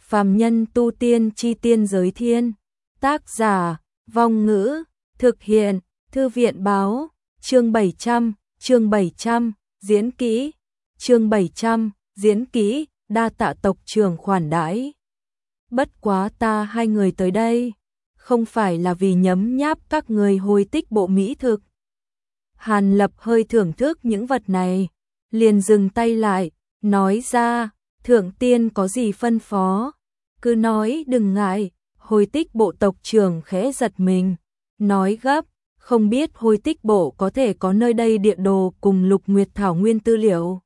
Phàm nhân tu tiên chi tiên giới thiên. Tác giả, Vong Ngữ, thực hiện, Thư viện báo, chương 700, diễn kỹ, chương 700, diễn kỹ, đa tạ tộc trưởng khoản đãi. Bất quá ta hai người tới đây, không phải là vì nhấm nháp các người hồi tích bộ mỹ thực. Hàn Lập hơi thưởng thức những vật này, liền dừng tay lại, nói ra, thượng tiên có gì phân phó, cứ nói đừng ngại. Hồi tích bộ tộc trưởng khẽ giật mình, nói gấp, không biết hồi tích bộ có thể có nơi đây địa đồ cùng Lục Nguyệt Thảo Nguyên tư liệu.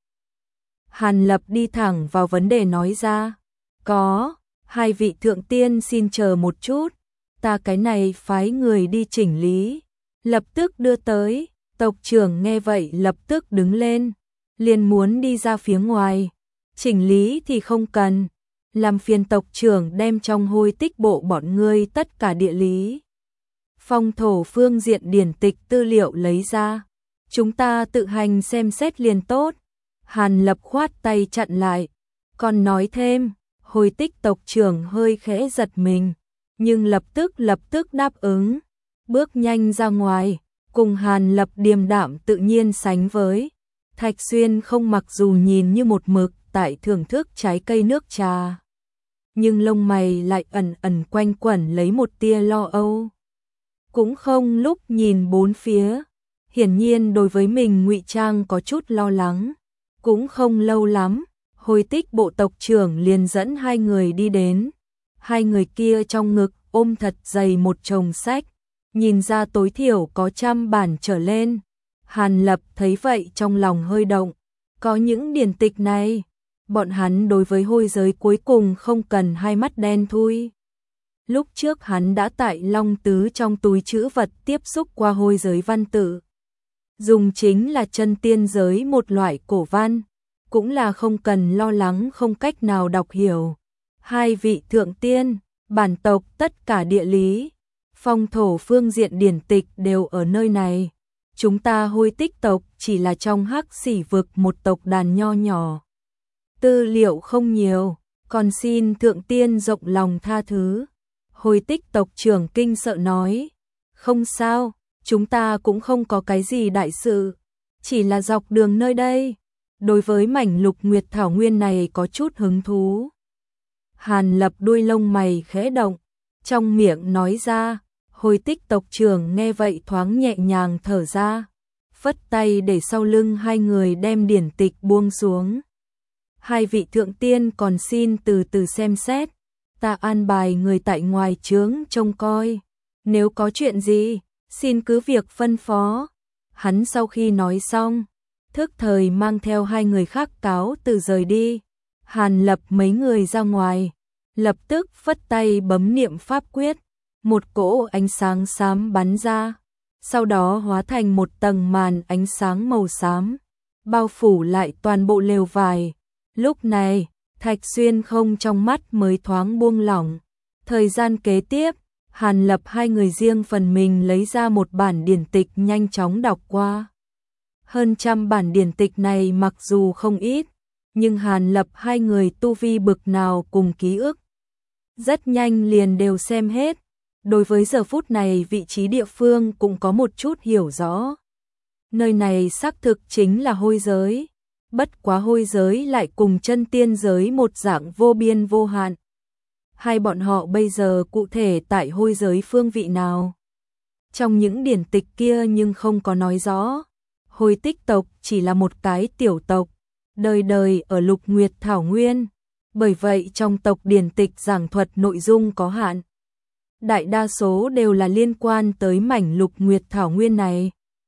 Hàn Lập đi thẳng vào vấn đề nói ra, có, hai vị thượng tiên xin chờ một chút, ta cái này phái người đi chỉnh lý, lập tức đưa tới. Tộc trưởng nghe vậy lập tức đứng lên, liền muốn đi ra phía ngoài, chỉnh lý thì không cần. Làm phiền tộc trưởng đem trong hồi tích bộ bọn ngươi tất cả địa lý, phong thổ phương diện điển tịch tư liệu lấy ra, chúng ta tự hành xem xét liền tốt. Hàn Lập khoát tay chặn lại, còn nói thêm. Hồi tích tộc trưởng hơi khẽ giật mình, nhưng lập tức đáp ứng, bước nhanh ra ngoài, cùng Hàn Lập điềm đạm tự nhiên sánh với. Thạch Xuyên không mặc dù nhìn như một mực tại thưởng thức trái cây nước trà, nhưng lông mày lại ẩn quanh quẩn lấy một tia lo âu. Cũng không lúc nhìn bốn phía, hiển nhiên đối với mình ngụy trang có chút lo lắng. Cũng không lâu lắm, hồi tích bộ tộc trưởng liền dẫn hai người đi đến. Hai người kia trong ngực ôm thật dày một chồng sách, nhìn ra tối thiểu có 100 bản trở lên. Hàn Lập thấy vậy trong lòng hơi động, có những điển tịch này, bọn hắn đối với hôi giới cuối cùng không cần hai mắt đen thui. Lúc trước hắn đã tại Long Tứ trong túi trữ vật tiếp xúc qua hôi giới văn tự. Dùng chính là chân tiên giới một loại cổ văn, cũng là không cần lo lắng không cách nào đọc hiểu. Hai vị thượng tiên, bản tộc tất cả địa lý, phong thổ phương diện điển tịch đều ở nơi này. Chúng ta hôi tích tộc chỉ là trong hắc xỉ vực một tộc đàn nho nhỏ. Tư liệu không nhiều, còn xin thượng tiên rộng lòng tha thứ. Hồi tích tộc trưởng kinh sợ nói, không sao, chúng ta cũng không có cái gì đại sự, chỉ là dọc đường nơi đây, đối với mảnh Lục Nguyệt Thảo Nguyên này có chút hứng thú. Hàn Lập đuôi lông mày khẽ động, trong miệng nói ra. Hồi tích tộc trưởng nghe vậy thoáng nhẹ nhàng thở ra, phất tay để sau lưng hai người đem điển tịch buông xuống. Hai vị thượng tiên còn xin từ từ xem xét, ta an bài người tại ngoài trướng trông coi, nếu có chuyện gì, xin cứ việc phân phó. Hắn sau khi nói xong, thức thời mang theo hai người khác cáo từ rời đi. Hàn Lập mấy người ra ngoài, lập tức phất tay bấm niệm pháp quyết, một cỗ ánh sáng xám bắn ra, sau đó hóa thành một tầng màn ánh sáng màu xám, bao phủ lại toàn bộ lều vải. Lúc này, Thạch Xuyên không trong mắt mới thoáng buông lỏng. Thời gian kế tiếp, Hàn Lập hai người riêng phần mình lấy ra một bản điển tịch nhanh chóng đọc qua. Hơn 100 bản điển tịch này mặc dù không ít, nhưng Hàn Lập hai người tu vi bực nào cùng ký ức, rất nhanh liền đều xem hết. Đối với giờ phút này vị trí địa phương cũng có một chút hiểu rõ. Nơi này xác thực chính là hôi giới, bất quá hôi giới lại cùng chân tiên giới một dạng vô biên vô hạn. Hai bọn họ bây giờ cụ thể tại hôi giới phương vị nào? Trong những điển tịch kia nhưng không có nói rõ. Hồi tích tộc chỉ là một cái tiểu tộc, đời đời ở Lục Nguyệt Thảo Nguyên. Bởi vậy trong tộc điển tịch giảng thuật nội dung có hạn. Đại đa số đều là liên quan tới mảnh Lục Nguyệt Thảo Nguyên này.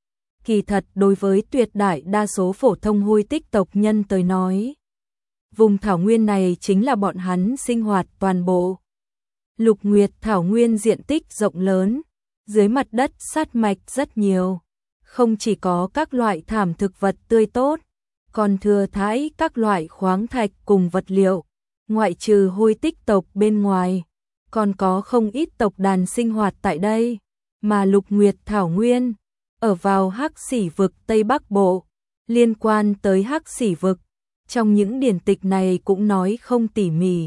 Kỳ thật đối với tuyệt đại đa số phổ thông hôi tích tộc nhân tới nói, vùng Thảo Nguyên này chính là bọn hắn sinh hoạt toàn bộ. Lục Nguyệt Thảo Nguyên diện tích rộng lớn, dưới mặt đất sát mạch rất nhiều, không chỉ có các loại thảm thực vật tươi tốt, còn thừa thãi các loại khoáng thạch cùng vật liệu. Ngoại trừ hôi tích tộc bên ngoài, còn có không ít tộc đàn sinh hoạt tại đây, mà Lục Nguyệt Thảo Nguyên ở vào Hắc Xỉ vực Tây Bắc Bộ. Liên quan tới Hắc Xỉ vực, trong những điển tịch này cũng nói không tỉ mỉ,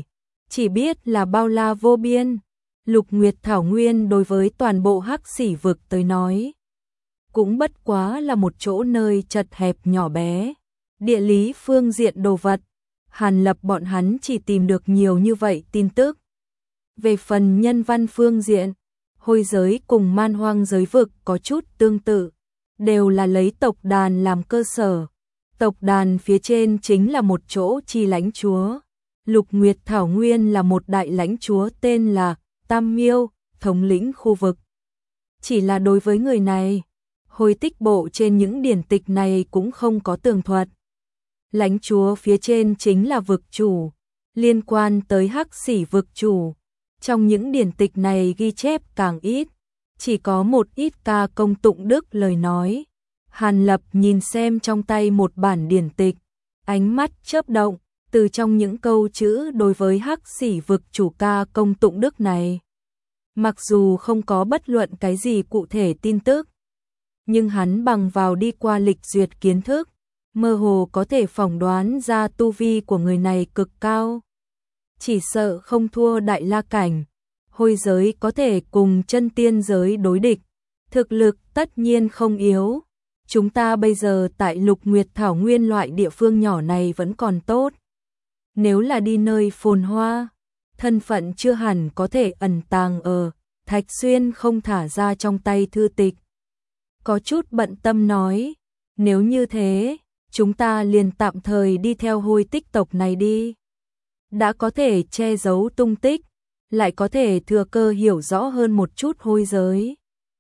chỉ biết là bao la vô biên. Lục Nguyệt Thảo Nguyên đối với toàn bộ Hắc Xỉ vực tới nói, cũng bất quá là một chỗ nơi chật hẹp nhỏ bé. Địa lý phương diện đồ vật, Hàn Lập bọn hắn chỉ tìm được nhiều như vậy tin tức. Về phần nhân văn phương diện, hôi giới cùng man hoang giới vực có chút tương tự, đều là lấy tộc đàn làm cơ sở. Tộc đàn phía trên chính là một chỗ chi lãnh chúa. Lục Nguyệt Thảo Nguyên là một đại lãnh chúa tên là Tam Miêu, thống lĩnh khu vực. Chỉ là đối với người này, hồi tích bộ trên những điển tịch này cũng không có tường thuật. Lãnh chúa phía trên chính là vực chủ, liên quan tới Hắc Xỉ vực chủ. Trong những điển tịch này ghi chép càng ít, chỉ có một ít ca công tụng đức lời nói. Hàn Lập nhìn xem trong tay một bản điển tịch, ánh mắt chớp động, từ trong những câu chữ đối với Hắc Xỉ vực chủ ca công tụng đức này. Mặc dù không có bất luận cái gì cụ thể tin tức, nhưng hắn bằng vào đi qua lịch duyệt kiến thức, mơ hồ có thể phỏng đoán ra tu vi của người này cực cao. Chỉ sợ không thua Đại La cảnh, hôi giới có thể cùng chân tiên giới đối địch, thực lực tất nhiên không yếu. Chúng ta bây giờ tại Lục Nguyệt Thảo Nguyên loại địa phương nhỏ này vẫn còn tốt. Nếu là đi nơi phồn hoa, thân phận chưa hẳn có thể ẩn tàng ở. Thạch Xuyên không thả ra trong tay thư tịch, có chút bận tâm nói, nếu như thế, chúng ta liền tạm thời đi theo hôi tích tộc này đi. Đã có thể che giấu tung tích, lại có thể thừa cơ hiểu rõ hơn một chút hôi giới.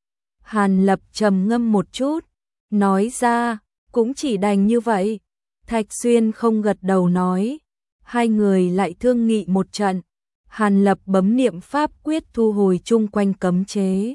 Hàn Lập trầm ngâm một chút, nói ra, cũng chỉ đành như vậy. Thạch Xuyên không gật đầu nói, hai người lại thương nghị một trận. Hàn Lập bấm niệm pháp quyết thu hồi chung quanh cấm chế.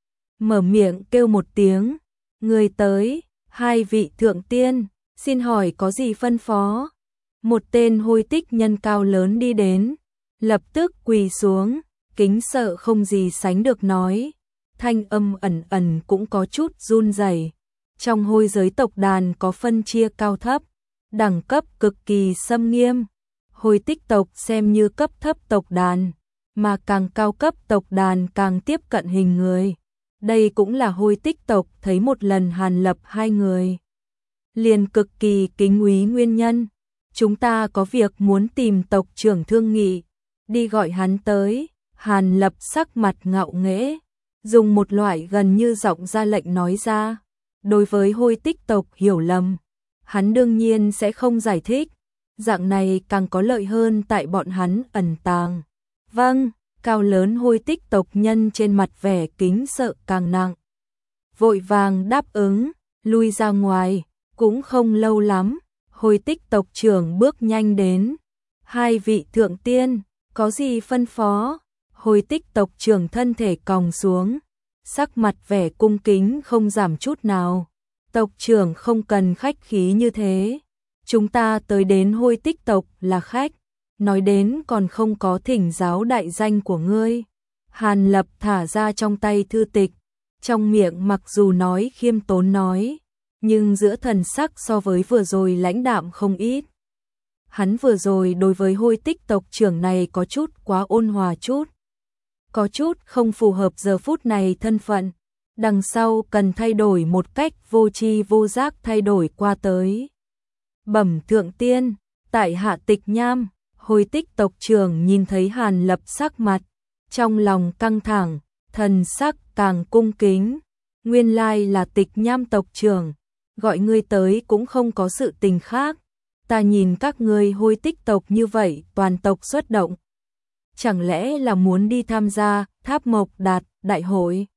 Mở miệng kêu một tiếng, người tới, hai vị thượng tiên, xin hỏi có gì phân phó. Một tên hôi tích nhân cao lớn đi đến, lập tức quỳ xuống, kính sợ không gì sánh được nói, thanh âm ẩn ẩn cũng có chút run rẩy. Trong hôi giới tộc đàn có phân chia cao thấp, đẳng cấp cực kỳ xâm nghiêm. Hôi tích tộc xem như cấp thấp tộc đàn, mà càng cao cấp tộc đàn càng tiếp cận hình người. Đây cũng là hôi tích tộc thấy một lần Hàn Lập hai người liền cực kỳ kính úy nguyên nhân. Chúng ta có việc muốn tìm tộc trưởng thương nghị, đi gọi hắn tới. Hàn Lập sắc mặt ngạo nghễ, dùng một loại gần như giọng ra lệnh nói ra. Đối với hôi tích tộc hiểu lầm, hắn đương nhiên sẽ không giải thích. Dạng này càng có lợi hơn tại bọn hắn ẩn tàng. Vâng, cao lớn hôi tích tộc nhân trên mặt vẻ kính sợ càng nặng. Vội vàng đáp ứng, lui ra ngoài, cũng không lâu lắm, hôi tích tộc trưởng bước nhanh đến. Hai vị thượng tiên, có gì phân phó? Hôi tích tộc trưởng thân thể còng xuống, sắc mặt vẻ cung kính không giảm chút nào. Tộc trưởng không cần khách khí như thế. Chúng ta tới đến hôi tích tộc là khách, nói đến còn không có thỉnh giáo đại danh của ngươi. Hàn Lập thả ra trong tay thư tịch, trong miệng mặc dù nói khiêm tốn nói, nhưng giữa thần sắc so với vừa rồi lãnh đạm không ít. Hắn vừa rồi đối với hôi tích tộc trưởng này có chút quá ôn hòa chút, có chút không phù hợp giờ phút này thân phận, đằng sau cần thay đổi một cách vô tri vô giác thay đổi qua tới. Bẩm thượng tiên, tại hạ Tịch Nham. Hôi tích tộc trưởng nhìn thấy Hàn Lập sắc mặt, trong lòng căng thẳng, thần sắc càng cung kính. Nguyên lai là Tịch Nham tộc trưởng, gọi ngươi tới cũng không có sự tình khác. Ta nhìn các ngươi hôi tích tộc như vậy toàn tộc xuất động, chẳng lẽ là muốn đi tham gia Tháp Mộc Đạt đại hội?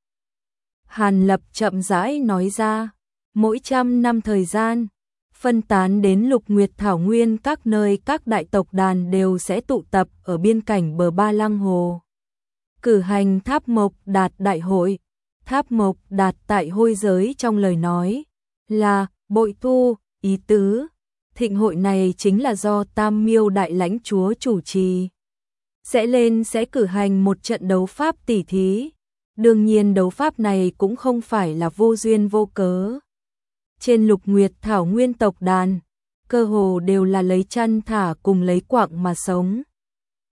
Hàn Lập chậm rãi nói ra, mỗi 100 năm thời gian, phân tán đến Lục Nguyệt Thảo Nguyên các nơi các đại tộc đàn đều sẽ tụ tập ở biên cảnh bờ Ba Lăng Hồ. Cử hành Tháp Mộc Đạt đại hội. Tháp Mộc Đạt tại hôi giới trong lời nói là bội thu, ý tứ. Thịnh hội này chính là do Tam Miêu đại lãnh chúa chủ trì. Sẽ cử hành một trận đấu pháp tỉ thí. Đương nhiên đấu pháp này cũng không phải là vô duyên vô cớ. Trên Lục Nguyệt Thảo Nguyên tộc đàn, cơ hồ đều là lấy chăn thả cùng lấy quặng mà sống.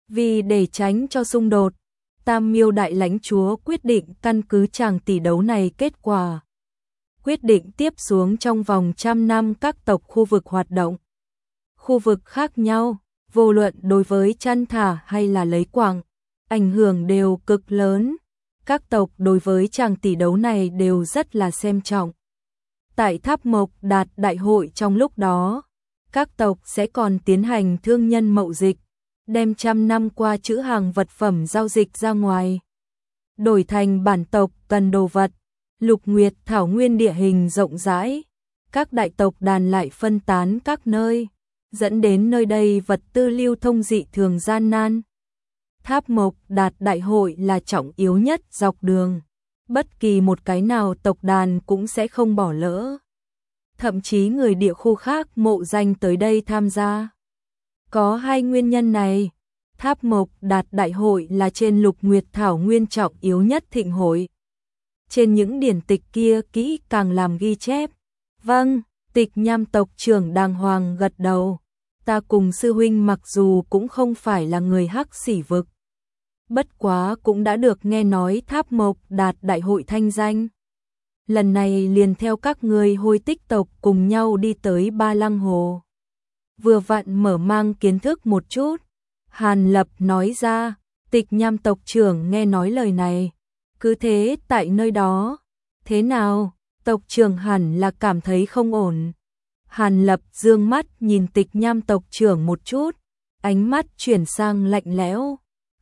Vì để tránh cho xung đột, Tam Miêu Đại Lãnh Chúa quyết định căn cứ chàng tỷ đấu này kết quả. Quyết định tiếp xuống trong vòng 100 năm các tộc khu vực hoạt động. Khu vực khác nhau, vô luận đối với chăn thả hay là lấy quặng, ảnh hưởng đều cực lớn. Các tộc đối với chàng tỷ đấu này đều rất là xem trọng. Tại Tháp Mộc Đạt Đại hội trong lúc đó, các tộc sẽ còn tiến hành thương nhân mậu dịch, đem 100 năm qua trữ hàng vật phẩm giao dịch ra ngoài, đổi thành bản tộc cần đồ vật. Lục Nguyệt thảo nguyên địa hình rộng rãi, các đại tộc đàn lại phân tán các nơi, dẫn đến nơi đây vật tư lưu thông dị thường gian nan. Tháp Mộc Đạt Đại hội là trọng yếu nhất dọc đường, bất kỳ một cái nào tộc đàn cũng sẽ không bỏ lỡ. Thậm chí người địa khu khác mộ danh tới đây tham gia. Có hai nguyên nhân này, Tháp Mộc Đạt Đại hội là trên Lục Nguyệt thảo nguyên trọng yếu nhất thịnh hội. Trên những điển tịch kia kỹ càng làm ghi chép. Vâng, Tịch Nham tộc trưởng đàng hoàng gật đầu. Ta cùng sư huynh mặc dù cũng không phải là người Hắc Xỉ vực, bất quá cũng đã được nghe nói Tháp Mộc Đạt Đại hội thanh danh. Lần này liền theo các người Hôi Tích tộc cùng nhau đi tới Ba Lăng Hồ. Vừa vặn mở mang kiến thức một chút. Hàn Lập nói ra, Tịch Nham tộc trưởng nghe nói lời này. Cứ thế tại nơi đó. Thế nào, tộc trưởng hẳn là cảm thấy không ổn. Hàn Lập dương mắt nhìn Tịch Nham tộc trưởng một chút, ánh mắt chuyển sang lạnh lẽo.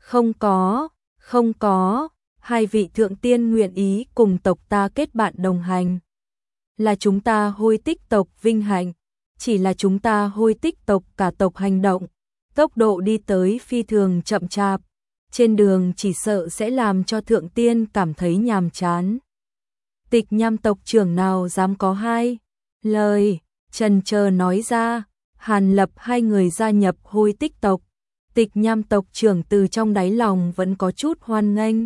Không có, hai vị thượng tiên nguyện ý cùng tộc ta kết bạn đồng hành. Là chúng ta Hôi Tích tộc vinh hạnh, chỉ là chúng ta Hôi Tích tộc cả tộc hành động, tốc độ đi tới phi thường chậm chạp, trên đường chỉ sợ sẽ làm cho thượng tiên cảm thấy nhàm chán. Tịch Nham tộc trưởng nào dám có hai lời chần chờ nói ra. Hàn Lập hai người gia nhập Hôi Tích tộc, Tịch Nham tộc trưởng từ trong đáy lòng vẫn có chút hoan nghênh.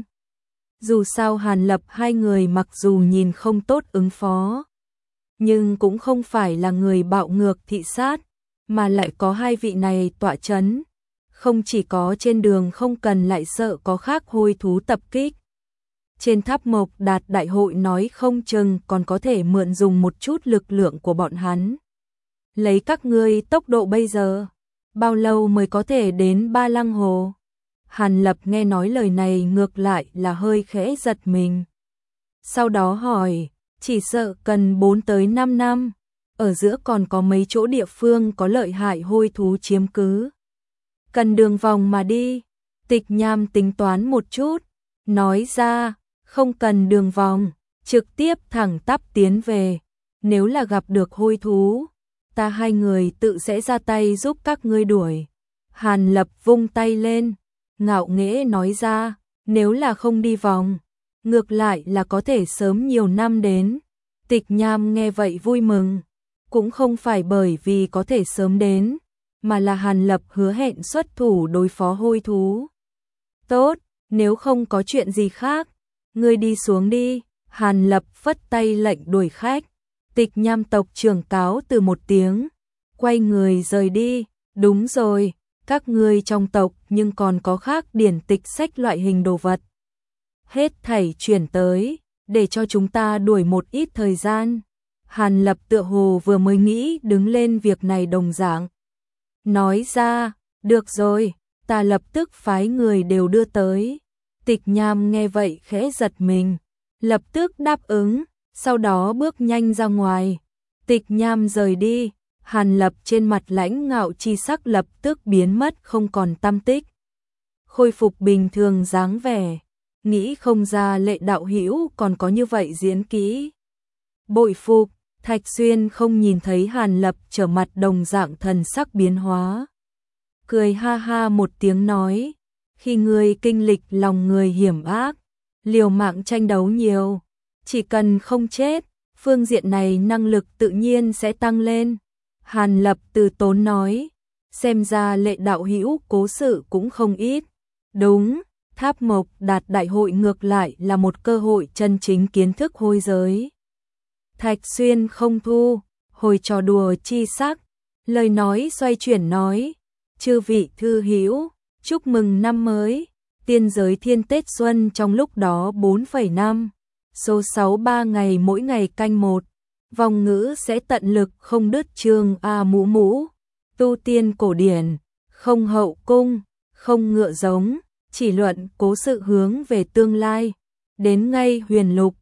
Dù sao Hàn Lập hai người mặc dù nhìn không tốt ứng phó, nhưng cũng không phải là người bạo ngược thị sát, mà lại có hai vị này tọa chấn, không chỉ có trên đường không cần lại sợ có khác hôi thú tập kích. Trên Tháp Mộc Đạt Đại hội nói không chừng còn có thể mượn dùng một chút lực lượng của bọn hắn. Lấy các ngươi tốc độ bây giờ, bao lâu mới có thể đến Ba Lăng Hồ? Hàn Lập nghe nói lời này ngược lại là hơi khẽ giật mình. Sau đó hỏi, chỉ sợ cần 4 tới 5 năm, ở giữa còn có mấy chỗ địa phương có lợi hại hôi thú chiếm cứ. Cần đường vòng mà đi. Tịch Nham tính toán một chút, nói ra, không cần đường vòng, trực tiếp thẳng tắp tiến về. Nếu là gặp được hôi thú, ta hai người tự sẽ ra tay giúp các ngươi đuổi. Hàn Lập vung tay lên, ngạo nghễ nói ra, nếu là không đi vòng, ngược lại là có thể sớm nhiều năm đến. Tịch Nham nghe vậy vui mừng, cũng không phải bởi vì có thể sớm đến, mà là Hàn Lập hứa hẹn xuất thủ đối phó hôi thú. Tốt, nếu không có chuyện gì khác, ngươi đi xuống đi. Hàn Lập phất tay lệnh đuổi khách. Tịch Nham tộc trưởng cáo từ một tiếng, quay người rời đi. Đúng rồi, các ngươi trong tộc nhưng còn có khác điển tịch sách loại hình đồ vật. Hết thảy chuyển tới, để cho chúng ta đuổi một ít thời gian. Hàn Lập tựa hồ vừa mới nghĩ đứng lên việc này đồng dạng. Nói ra, được rồi, ta lập tức phái người đều đưa tới. Tịch Nham nghe vậy khẽ giật mình, lập tức đáp ứng, sau đó bước nhanh ra ngoài. Tịch Nham rời đi, Hàn Lập trên mặt lãnh ngạo chi sắc lập tức biến mất không còn tăm tích. Khôi phục bình thường dáng vẻ, nghĩ không ra Lệ đạo hữu còn có như vậy diễn kỹ. Bội phục. Thạch Xuyên không nhìn thấy Hàn Lập trở mặt đồng dạng thần sắc biến hóa. Cười ha ha một tiếng nói, khi người kinh lịch lòng người hiểm ác, liều mạng tranh đấu nhiều, chỉ cần không chết, phương diện này năng lực tự nhiên sẽ tăng lên. Hàn Lập từ tốn nói, xem ra Lệ đạo hữu cố sự cũng không ít. Đúng, Tháp Mộc Đạt Đại hội ngược lại là một cơ hội chân chính kiến thức hôi giới. Thạch Xuyên không thu, hồi trò đùa chi sắc, lời nói xoay chuyển nói, chư vị thư hữu, Chúc mừng năm mới, tiên giới thiên Tết Xuân trong lúc đó 4,5. Số 63 ngày mỗi ngày canh 1. Vòng ngữ sẽ tận lực không đứt chương A mũ mũ. Tu tiên cổ điển, không hậu cung, không ngựa giống, chỉ luận cố sự hướng về tương lai. Đến ngay huyền lục,